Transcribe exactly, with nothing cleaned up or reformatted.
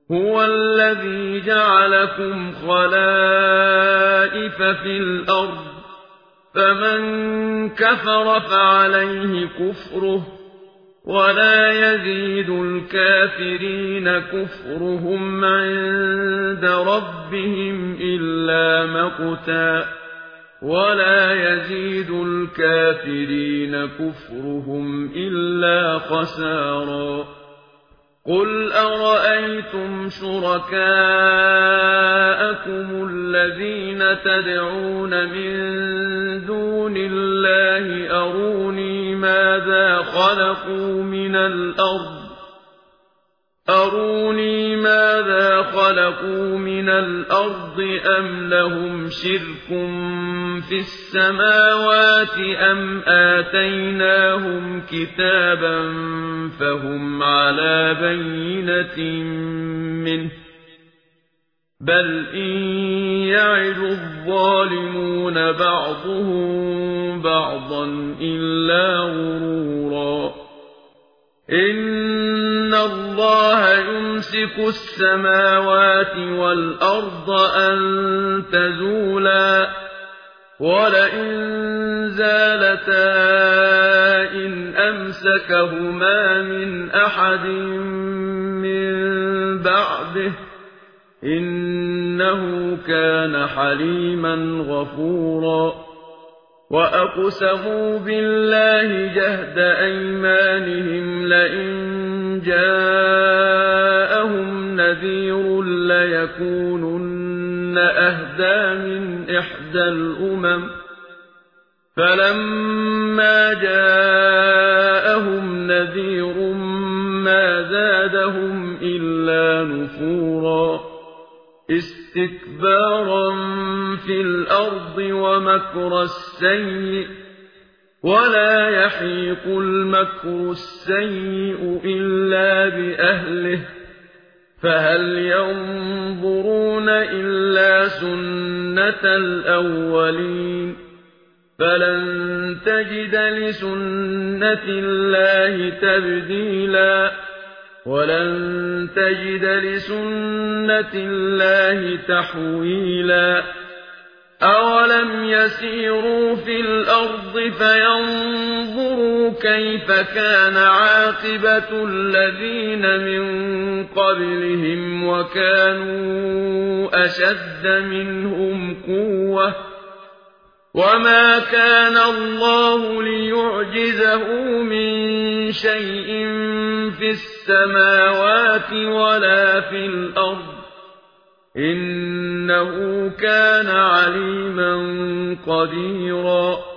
هو الذي جعلكم خلائف في الأرض فمن كفر فعليه كفره ولا يزيد الكافرين كفرهم عند ربهم إلا مقتا ولا يزيد الكافرين كفرهم إلا خسارا قل أرأيتم شركاءكم الذين تدعون من دون الله أروني ماذا خلقوا من الأرض أروني ماذا خلقوا من الأرض أم لهم شرك في السماوات أم آتيناهم كتابا فهم على بينة منه بل إن يعد الظالمون بعضهم بعضا إلا غرورا إن الله يمسك السماوات والأرض أن تزولا ولئن زالتا إن أمسكهما من أحد من بعده إنه كان حليما غفورا وأقسموا بالله جهد أيمانهم لئن جاءهم نذير ليكونن أهدى من إحدى الأمم فلما جاءهم نذير ما زادهم إلا نفورا استكبارا في الأرض ومكر السيء ولا يحيق المكر السيء إلا بأهله فهل ينظرون إلا سنة الأولين فلن تجد لسنة الله تبديلا ولن تجد لسنة الله تحويلا أولم يسيروا في الأرض فينظروا كيف كان عاقبة الذين من قبلهم وكانوا أشد منهم قوة وما كان الله ليعجزه من شيء في السماوات ولا في الأرض إنه كان عليما قديرا